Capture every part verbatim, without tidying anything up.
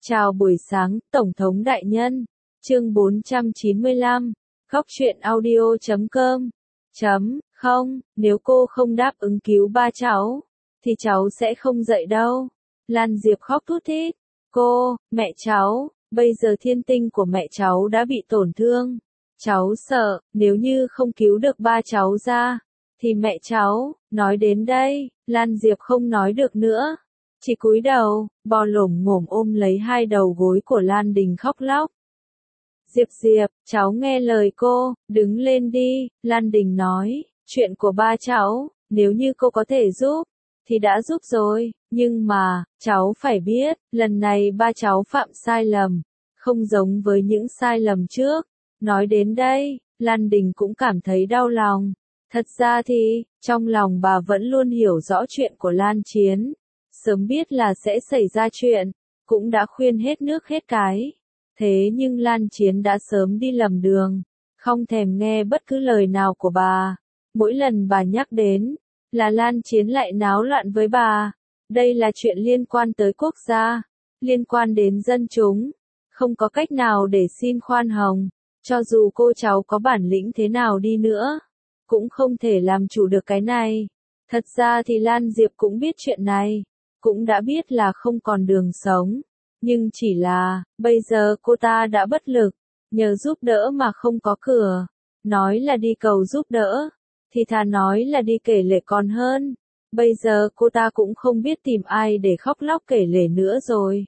Chào buổi sáng, Tổng thống đại nhân. Chương bốn trăm chín mươi lăm. Góc truyện audio chấm com. Chấm, không, nếu cô không đáp ứng cứu ba cháu, thì cháu sẽ không dậy đâu. Lan Diệp khóc thút thít. Cô, mẹ cháu, bây giờ thiên tinh của mẹ cháu đã bị tổn thương. Cháu sợ, nếu như không cứu được ba cháu ra, thì mẹ cháu, nói đến đây, Lan Diệp không nói được nữa. Chỉ cúi đầu, bò lổm ngổm ôm lấy hai đầu gối của Lan Đình khóc lóc. Diệp Diệp, cháu nghe lời cô, đứng lên đi, Lan Đình nói, chuyện của ba cháu, nếu như cô có thể giúp, thì đã giúp rồi, nhưng mà, cháu phải biết, lần này ba cháu phạm sai lầm, không giống với những sai lầm trước. Nói đến đây, Lan Đình cũng cảm thấy đau lòng. Thật ra thì, trong lòng bà vẫn luôn hiểu rõ chuyện của Lan Chiến. Sớm biết là sẽ xảy ra chuyện, cũng đã khuyên hết nước hết cái. Thế nhưng Lan Chiến đã sớm đi lầm đường, không thèm nghe bất cứ lời nào của bà. Mỗi lần bà nhắc đến, là Lan Chiến lại náo loạn với bà. Đây là chuyện liên quan tới quốc gia, liên quan đến dân chúng. Không có cách nào để xin khoan hồng, cho dù cô cháu có bản lĩnh thế nào đi nữa, cũng không thể làm chủ được cái này. Thật ra thì Lan Diệp cũng biết chuyện này. Cũng đã biết là không còn đường sống, nhưng chỉ là, bây giờ cô ta đã bất lực, nhờ giúp đỡ mà không có cửa. Nói là đi cầu giúp đỡ, thì thà nói là đi kể lể còn hơn. Bây giờ cô ta cũng không biết tìm ai để khóc lóc kể lể nữa rồi.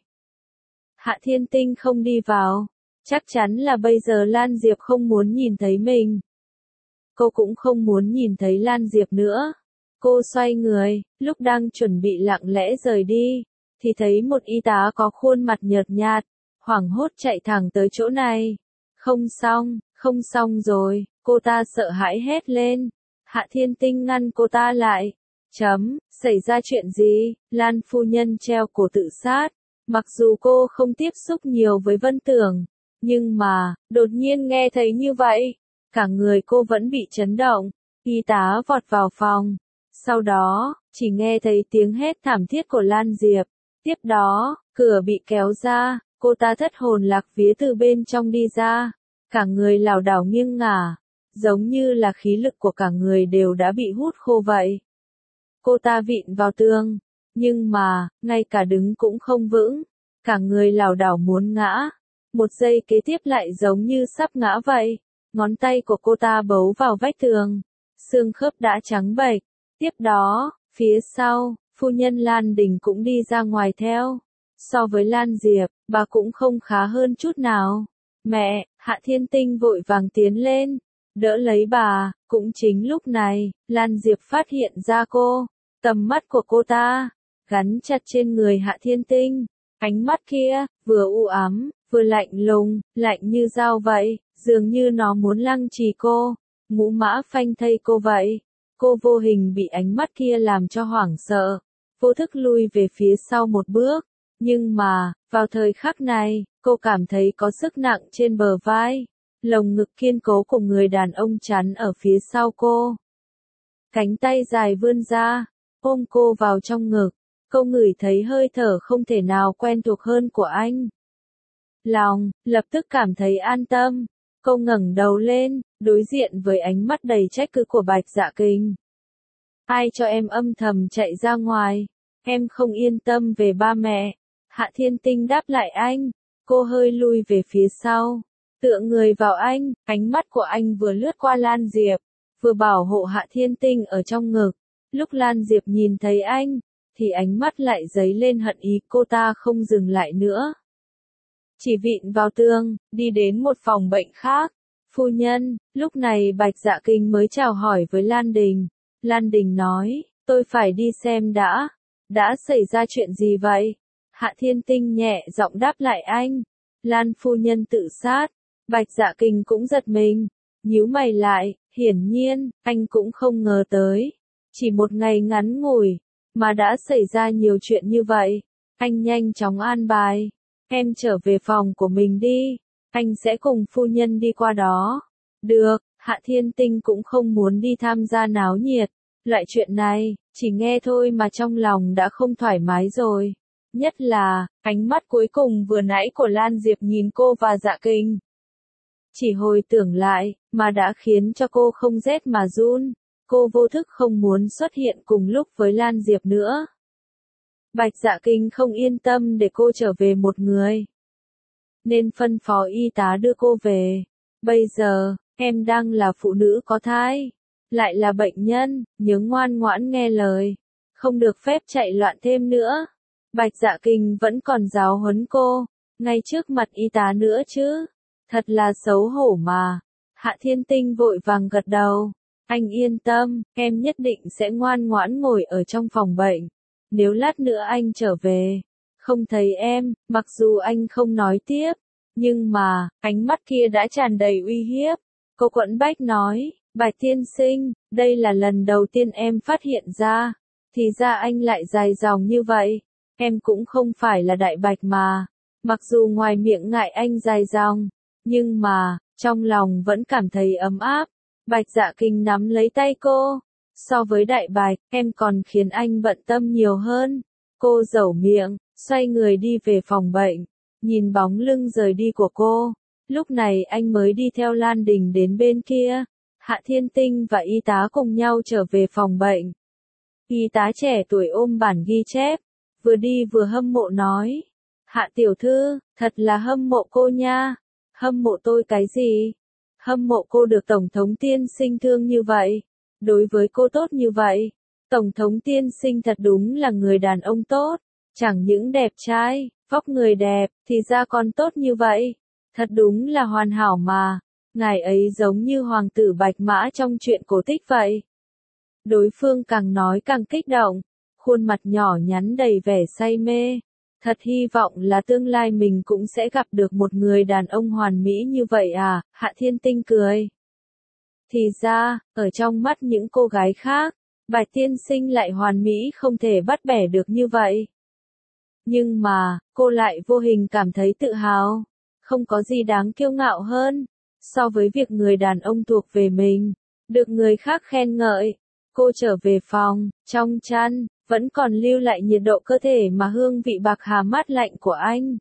Hạ Thiên Tinh không đi vào, chắc chắn là bây giờ Lan Diệp không muốn nhìn thấy mình. Cô cũng không muốn nhìn thấy Lan Diệp nữa. Cô xoay người, lúc đang chuẩn bị lặng lẽ rời đi, thì thấy một y tá có khuôn mặt nhợt nhạt, hoảng hốt chạy thẳng tới chỗ này. Không xong, không xong rồi, cô ta sợ hãi hét lên. Hạ Thiên Tinh ngăn cô ta lại. Chấm, xảy ra chuyện gì? Lan phu nhân treo cổ tự sát. Mặc dù cô không tiếp xúc nhiều với Vân Tưởng, nhưng mà, đột nhiên nghe thấy như vậy, cả người cô vẫn bị chấn động. Y tá vọt vào phòng. Sau đó, chỉ nghe thấy tiếng hét thảm thiết của Lan Diệp. Tiếp đó, cửa bị kéo ra, cô ta thất hồn lạc vía từ bên trong đi ra. Cả người lảo đảo nghiêng ngả, giống như là khí lực của cả người đều đã bị hút khô vậy. Cô ta vịn vào tường, nhưng mà, ngay cả đứng cũng không vững. Cả người lảo đảo muốn ngã. Một giây kế tiếp lại giống như sắp ngã vậy. Ngón tay của cô ta bấu vào vách tường. Xương khớp đã trắng bệch. Tiếp đó, phía sau, phu nhân Lan Đình cũng đi ra ngoài theo. So với Lan Diệp, bà cũng không khá hơn chút nào. Mẹ, Hạ Thiên Tinh vội vàng tiến lên, đỡ lấy bà. Cũng chính lúc này, Lan Diệp phát hiện ra cô. Tầm mắt của cô ta, gắn chặt trên người Hạ Thiên Tinh. Ánh mắt kia, vừa u ám, vừa lạnh lùng, lạnh như dao vậy, dường như nó muốn lăng trì cô, ngũ mã phanh thây cô vậy. Cô vô hình bị ánh mắt kia làm cho hoảng sợ, vô thức lui về phía sau một bước. Nhưng mà, vào thời khắc này, cô cảm thấy có sức nặng trên bờ vai, lồng ngực kiên cố của người đàn ông chắn ở phía sau cô. Cánh tay dài vươn ra, ôm cô vào trong ngực, cô ngửi thấy hơi thở không thể nào quen thuộc hơn của anh. Lòng, lập tức cảm thấy an tâm. Cô ngẩng đầu lên, đối diện với ánh mắt đầy trách cứ của Bạch Dạ Kình. Ai cho em âm thầm chạy ra ngoài? Em không yên tâm về ba mẹ. Hạ Thiên Tinh đáp lại anh. Cô hơi lui về phía sau, tựa người vào anh, ánh mắt của anh vừa lướt qua Lan Diệp, vừa bảo hộ Hạ Thiên Tinh ở trong ngực. Lúc Lan Diệp nhìn thấy anh, thì ánh mắt lại dấy lên hận ý, cô ta không dừng lại nữa. Chỉ vịn vào tường, đi đến một phòng bệnh khác. Phu nhân, lúc này Bạch Dạ Kình mới chào hỏi với Lan Đình. Lan Đình nói, tôi phải đi xem đã. Đã xảy ra chuyện gì vậy? Hạ Thiên Tinh nhẹ giọng đáp lại anh. Lan phu nhân tự sát. Bạch Dạ Kình cũng giật mình, nhíu mày lại, hiển nhiên, anh cũng không ngờ tới. Chỉ một ngày ngắn ngủi, mà đã xảy ra nhiều chuyện như vậy. Anh nhanh chóng an bài. Em trở về phòng của mình đi, anh sẽ cùng phu nhân đi qua đó. Được, Hạ Thiên Tinh cũng không muốn đi tham gia náo nhiệt. Loại chuyện này, chỉ nghe thôi mà trong lòng đã không thoải mái rồi. Nhất là, ánh mắt cuối cùng vừa nãy của Lan Diệp nhìn cô và Dạ Kinh. Chỉ hồi tưởng lại, mà đã khiến cho cô không rét mà run. Cô vô thức không muốn xuất hiện cùng lúc với Lan Diệp nữa. Bạch Dạ Kinh không yên tâm để cô trở về một người, nên phân phó y tá đưa cô về. Bây giờ, em đang là phụ nữ có thai, lại là bệnh nhân, nhớ ngoan ngoãn nghe lời, không được phép chạy loạn thêm nữa. Bạch Dạ Kinh vẫn còn giáo huấn cô, ngay trước mặt y tá nữa chứ. Thật là xấu hổ mà. Hạ Thiên Tinh vội vàng gật đầu. Anh yên tâm, em nhất định sẽ ngoan ngoãn ngồi ở trong phòng bệnh. Nếu lát nữa anh trở về, không thấy em, mặc dù anh không nói tiếp, nhưng mà, ánh mắt kia đã tràn đầy uy hiếp. Cô quẫn bách nói, Bạch tiên sinh, đây là lần đầu tiên em phát hiện ra. Thì ra anh lại dài dòng như vậy. Em cũng không phải là đại bạch mà. Mặc dù ngoài miệng ngại anh dài dòng, nhưng mà, trong lòng vẫn cảm thấy ấm áp. Bạch Dạ Kinh nắm lấy tay cô. So với đại bạch, em còn khiến anh bận tâm nhiều hơn. Cô dẩu miệng, xoay người đi về phòng bệnh. Nhìn bóng lưng rời đi của cô. Lúc này anh mới đi theo Lan Đình đến bên kia. Hạ Thiên Tinh và y tá cùng nhau trở về phòng bệnh. Y tá trẻ tuổi ôm bản ghi chép. Vừa đi vừa hâm mộ nói. Hạ tiểu thư, thật là hâm mộ cô nha. Hâm mộ tôi cái gì? Hâm mộ cô được Tổng thống tiên sinh thương như vậy. Đối với cô tốt như vậy. Tổng thống tiên sinh thật đúng là người đàn ông tốt. Chẳng những đẹp trai, vóc người đẹp, thì ra còn tốt như vậy. Thật đúng là hoàn hảo mà. Ngài ấy giống như hoàng tử Bạch Mã trong truyện cổ tích vậy. Đối phương càng nói càng kích động. Khuôn mặt nhỏ nhắn đầy vẻ say mê. Thật hy vọng là tương lai mình cũng sẽ gặp được một người đàn ông hoàn mỹ như vậy à, Hạ Thiên Tinh cười. Thì ra, ở trong mắt những cô gái khác, Bạch tiên sinh lại hoàn mỹ không thể bắt bẻ được như vậy. Nhưng mà, cô lại vô hình cảm thấy tự hào. Không có gì đáng kiêu ngạo hơn, so với việc người đàn ông thuộc về mình, được người khác khen ngợi. Cô trở về phòng, trong chăn, vẫn còn lưu lại nhiệt độ cơ thể mà hương vị bạc hà mát lạnh của anh.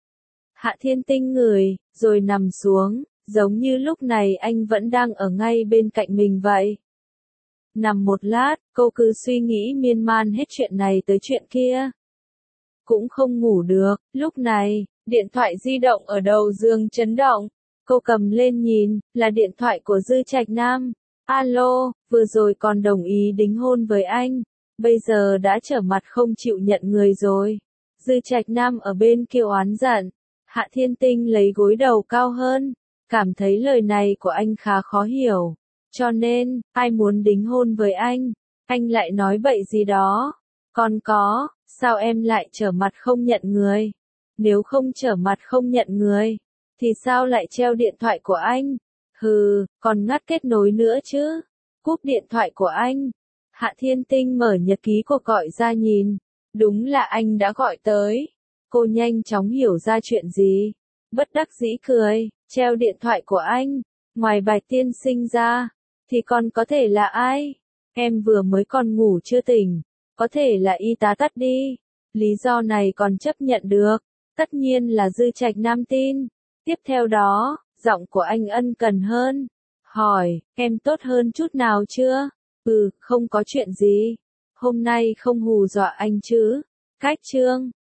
Hạ Thiên Tinh ngửi, rồi nằm xuống, giống như lúc này anh vẫn đang ở ngay bên cạnh mình vậy. Nằm một lát, cô cứ suy nghĩ miên man hết chuyện này tới chuyện kia. Cũng không ngủ được, lúc này, điện thoại di động ở đầu giường chấn động. Cô cầm lên nhìn, là điện thoại của Dư Trạch Nam. Alo, vừa rồi còn đồng ý đính hôn với anh. Bây giờ đã trở mặt không chịu nhận người rồi. Dư Trạch Nam ở bên kia oán giận. Hạ Thiên Tinh lấy gối đầu cao hơn. Cảm thấy lời này của anh khá khó hiểu. Cho nên, ai muốn đính hôn với anh? Anh lại nói bậy gì đó. Còn có, sao em lại trở mặt không nhận người? Nếu không trở mặt không nhận người, thì sao lại treo điện thoại của anh? Hừ, còn ngắt kết nối nữa chứ. Cúp điện thoại của anh. Hạ Thiên Tinh mở nhật ký cuộc gọi ra nhìn. Đúng là anh đã gọi tới. Cô nhanh chóng hiểu ra chuyện gì. Bất đắc dĩ cười, treo điện thoại của anh. Ngoài Bạch tiên sinh ra, thì còn có thể là ai? Em vừa mới còn ngủ chưa tỉnh. Có thể là y tá tắt đi. Lý do này còn chấp nhận được. Tất nhiên là Dư Trạch Nam tin. Tiếp theo đó, giọng của anh ân cần hơn. Hỏi, em tốt hơn chút nào chưa? Ừ, không có chuyện gì. Hôm nay không hù dọa anh chứ? Cách chương.